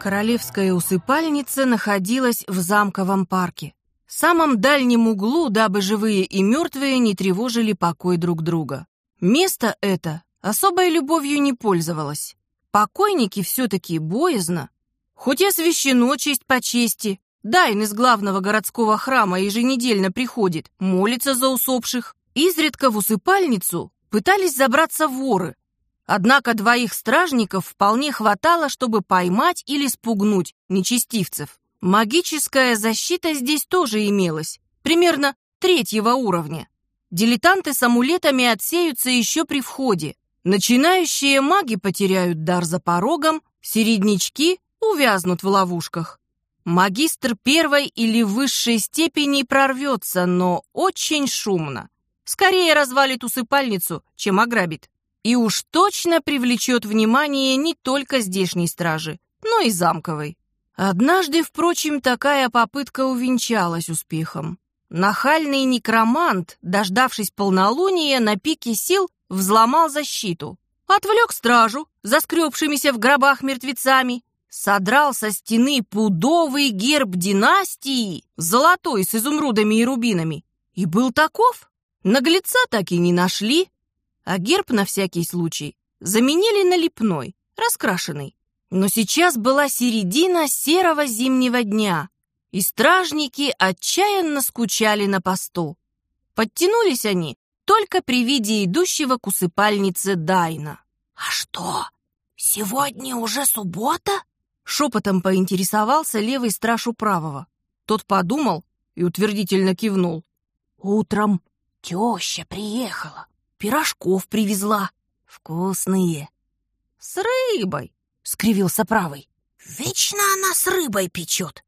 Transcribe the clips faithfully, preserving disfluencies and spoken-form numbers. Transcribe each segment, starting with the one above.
Королевская усыпальница находилась в замковом парке, самом дальнем углу, дабы живые и мертвые не тревожили покой друг друга. Место это особой любовью не пользовалось. Покойники все-таки боязно. Хоть и освящено честь по чести, Дайн из главного городского храма еженедельно приходит, молится за усопших. Изредка в усыпальницу пытались забраться воры. Однако двоих стражников вполне хватало, чтобы поймать или спугнуть нечестивцев. Магическая защита здесь тоже имелась, примерно третьего уровня. Дилетанты с амулетами отсеются еще при входе. Начинающие маги потеряют дар за порогом, середнячки увязнут в ловушках. Магистр первой или высшей степени прорвется, но очень шумно. Скорее развалит усыпальницу, чем ограбит. И уж точно привлечет внимание не только здешней стражи, но и замковой. Однажды, впрочем, такая попытка увенчалась успехом. Нахальный некромант, дождавшись полнолуния, на пике сил взломал защиту, отвлек стражу, заскребшимися в гробах мертвецами, содрал со стены пудовый герб династии, золотой с изумрудами и рубинами, и был таков. Наглеца так и не нашли, а герб на всякий случай заменили на лепной, раскрашенный. Но сейчас была середина серого зимнего дня, и стражники отчаянно скучали на посту. Подтянулись они только при виде идущего к усыпальнице Дайна. «А что, сегодня уже суббота?» Шепотом поинтересовался левый страж у правого. Тот подумал и утвердительно кивнул. «Утром теща приехала, пирожков привезла. Вкусные». «С рыбой», — скривился правый. «Вечно она с рыбой печет.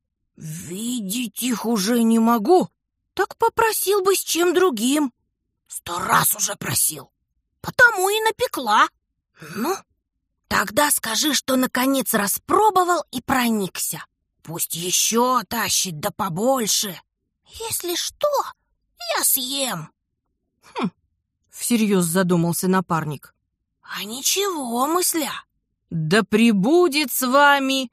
Видеть их уже не могу. Так попросил бы с чем другим. Сто раз уже просил, потому и напекла. Ну, тогда скажи, что наконец распробовал и проникся. Пусть еще тащит да побольше. Если что, я съем». «Хм», — всерьез задумался напарник. «А ничего, мысля». «Да пребудет с вами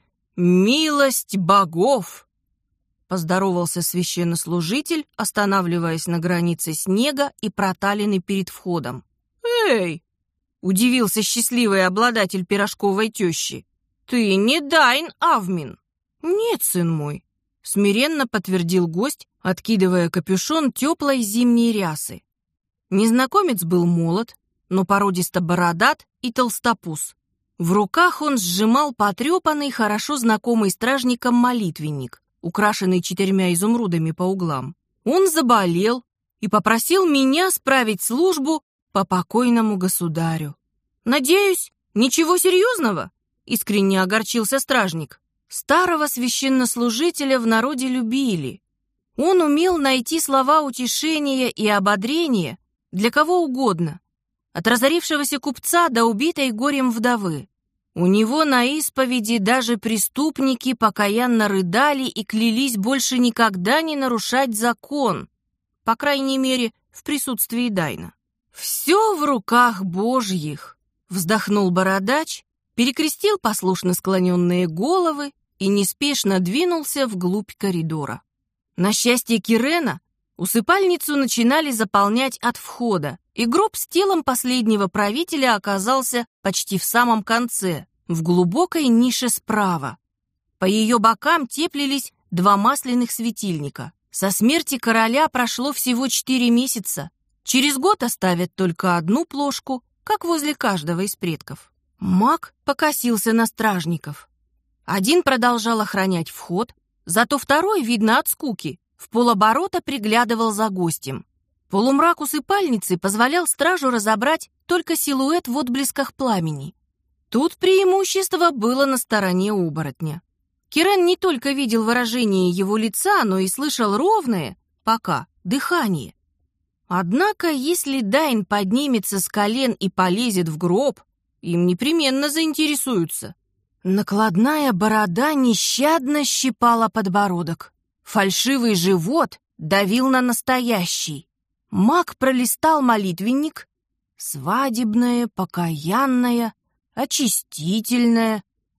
милость богов!» Поздоровался священнослужитель, останавливаясь на границе снега и проталины перед входом. «Эй!» — удивился счастливый обладатель пирожковой тещи. «Ты не Дайн Авмин?» «Нет, сын мой», — смиренно подтвердил гость, откидывая капюшон теплой зимней рясы. Незнакомец был молод, но породисто бородат и толстопуз. В руках он сжимал потрепанный, хорошо знакомый стражникам молитвенник, украшенный четырьмя изумрудами по углам. Он заболел и попросил меня справить службу по покойному государю. «Надеюсь, ничего серьезного?» — искренне огорчился стражник. Старого священнослужителя в народе любили. Он умел найти слова утешения и ободрения для кого угодно, от разорившегося купца до убитой горем вдовы. У него на исповеди даже преступники покаянно рыдали и клялись больше никогда не нарушать закон, по крайней мере, в присутствии Дайна. «Все в руках Божьих», — вздохнул бородач, перекрестил послушно склоненные головы и неспешно двинулся вглубь коридора. На счастье Кирена, усыпальницу начинали заполнять от входа, и гроб с телом последнего правителя оказался почти в самом конце, в глубокой нише справа. По ее бокам теплились два масляных светильника. Со смерти короля прошло всего четыре месяца. Через год оставят только одну плошку, как возле каждого из предков. Маг покосился на стражников. Один продолжал охранять вход, зато второй, видно от скуки, в полоборота приглядывал за гостем. Полумрак усыпальницы позволял стражу разобрать только силуэт в отблесках пламени. Тут преимущество было на стороне оборотня. Кирен не только видел выражение его лица, но и слышал ровное, пока, дыхание. Однако, если Дайн поднимется с колен и полезет в гроб, им непременно заинтересуются. Накладная борода нещадно щипала подбородок. Фальшивый живот давил на настоящий. Маг пролистал молитвенник. Свадебное, покаянное, очистительное.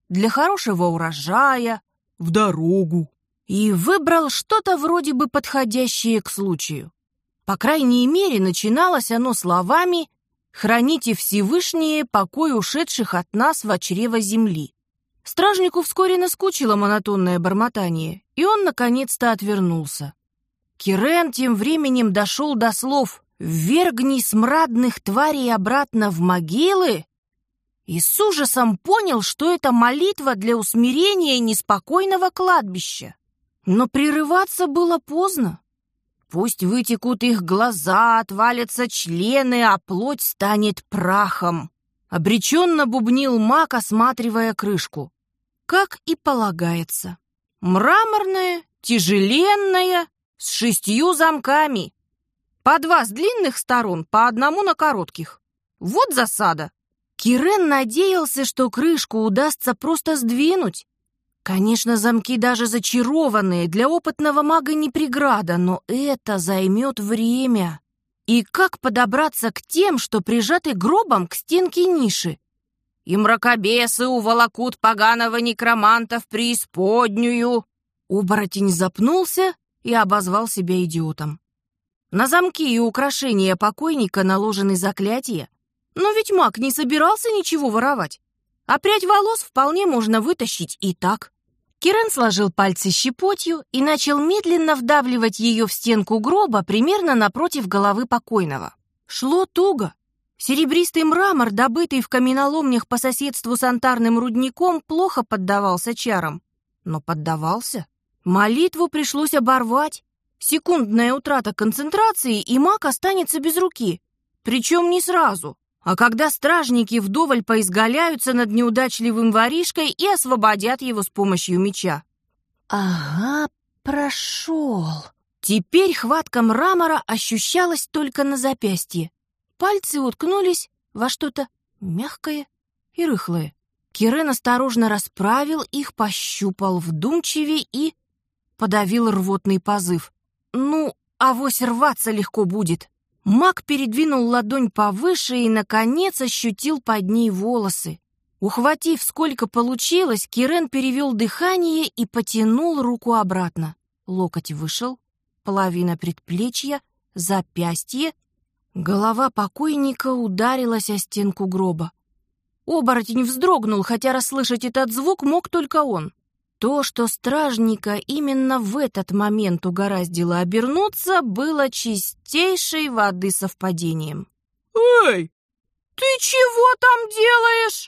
для хорошего урожая, в дорогу. И выбрал что-то вроде бы подходящее к случаю. По крайней мере, начиналось оно словами «Храните Всевышнее покой ушедших от нас во чрево земли». Стражнику вскоре наскучило монотонное бормотание, и он наконец-то отвернулся. Кирен тем временем дошел до слов «Ввергни смрадных тварей обратно в могилы» и с ужасом понял, что это молитва для усмирения неспокойного кладбища. Но прерываться было поздно. Пусть вытекут их глаза, отвалятся члены, а плоть станет прахом. Обреченно бубнил маг, осматривая крышку. Как и полагается. Мраморная, тяжеленная, с шестью замками. По два с длинных сторон, по одному на коротких. Вот засада. Кирен надеялся, что крышку удастся просто сдвинуть. Конечно, замки даже зачарованные, для опытного мага не преграда, но это займет время. И как подобраться к тем, что прижаты гробом к стенке ниши? И мракобесы уволокут поганого некроманта в преисподнюю. Оборотень запнулся и обозвал себя идиотом. На замки и украшения покойника наложены заклятия, но ведь маг не собирался ничего воровать. А прядь волос вполне можно вытащить и так. Кирен сложил пальцы щепотью и начал медленно вдавливать ее в стенку гроба примерно напротив головы покойного. Шло туго. Серебристый мрамор, добытый в каменоломнях по соседству с антарным рудником, плохо поддавался чарам. Но поддавался. Молитву пришлось оборвать. Секундная утрата концентрации, и маг останется без руки. Причем не сразу. А когда стражники вдоволь поизгаляются над неудачливым воришкой и освободят его с помощью меча. Ага, прошел. Теперь хватка мрамора ощущалась только на запястье. Пальцы уткнулись во что-то мягкое и рыхлое. Кирен осторожно расправил их, пощупал вдумчивее и подавил рвотный позыв. Ну, авось рваться легко будет. Маг передвинул ладонь повыше и, наконец, ощутил под ней волосы. Ухватив, сколько получилось, Кирен перевел дыхание и потянул руку обратно. Локоть вышел, половина предплечья, запястье. Голова покойника ударилась о стенку гроба. Оборотень вздрогнул, хотя расслышать этот звук мог только он. То, что стражника именно в этот момент угораздило обернуться, было чистейшей воды совпадением. «Эй, ты чего там делаешь?»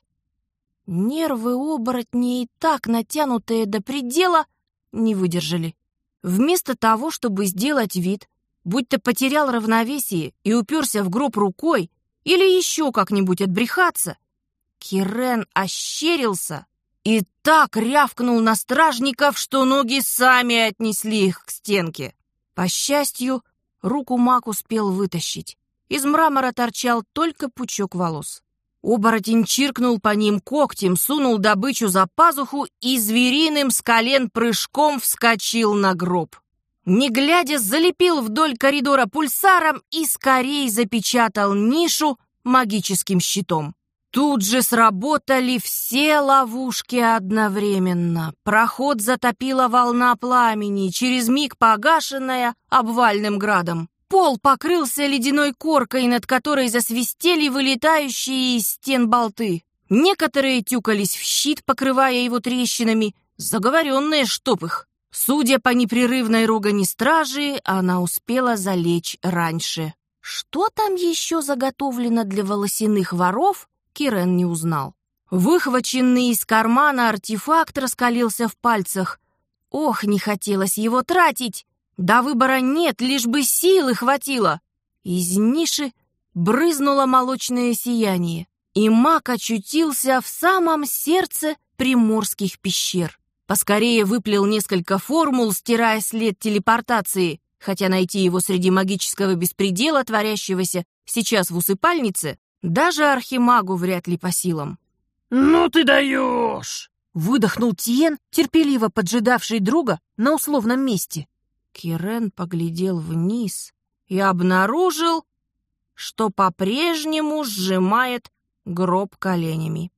Нервы оборотня, и так натянутые до предела, не выдержали. Вместо того, чтобы сделать вид, будто потерял равновесие и уперся в гроб рукой или еще как-нибудь отбрехаться, Кирен ощерился и так рявкнул на стражников, что ноги сами отнесли их к стенке. По счастью, руку маг успел вытащить. Из мрамора торчал только пучок волос. Оборотень чиркнул по ним когтем, сунул добычу за пазуху и звериным с колен прыжком вскочил на гроб. Не глядя, залепил вдоль коридора пульсаром и скорей запечатал нишу магическим щитом. Тут же сработали все ловушки одновременно. Проход затопила волна пламени, через миг погашенная обвальным градом. Пол покрылся ледяной коркой, над которой засвистели вылетающие из стен болты. Некоторые тюкались в щит, покрывая его трещинами, заговоренные чтоб их. Судя по непрерывной ругани стражи, она успела залечь раньше. Что там еще заготовлено для волосяных воров, Кирен не узнал. Выхваченный из кармана артефакт раскалился в пальцах. Ох, не хотелось его тратить. До выбора нет, лишь бы силы хватило. Из ниши брызнуло молочное сияние, и маг очутился в самом сердце приморских пещер. Поскорее выплел несколько формул, стирая след телепортации, хотя найти его среди магического беспредела, творящегося сейчас в усыпальнице, даже архимагу вряд ли по силам. «Ну ты даешь!» — выдохнул Тиен, терпеливо поджидавший друга на условном месте. Кирен поглядел вниз и обнаружил, что по-прежнему сжимает гроб коленями.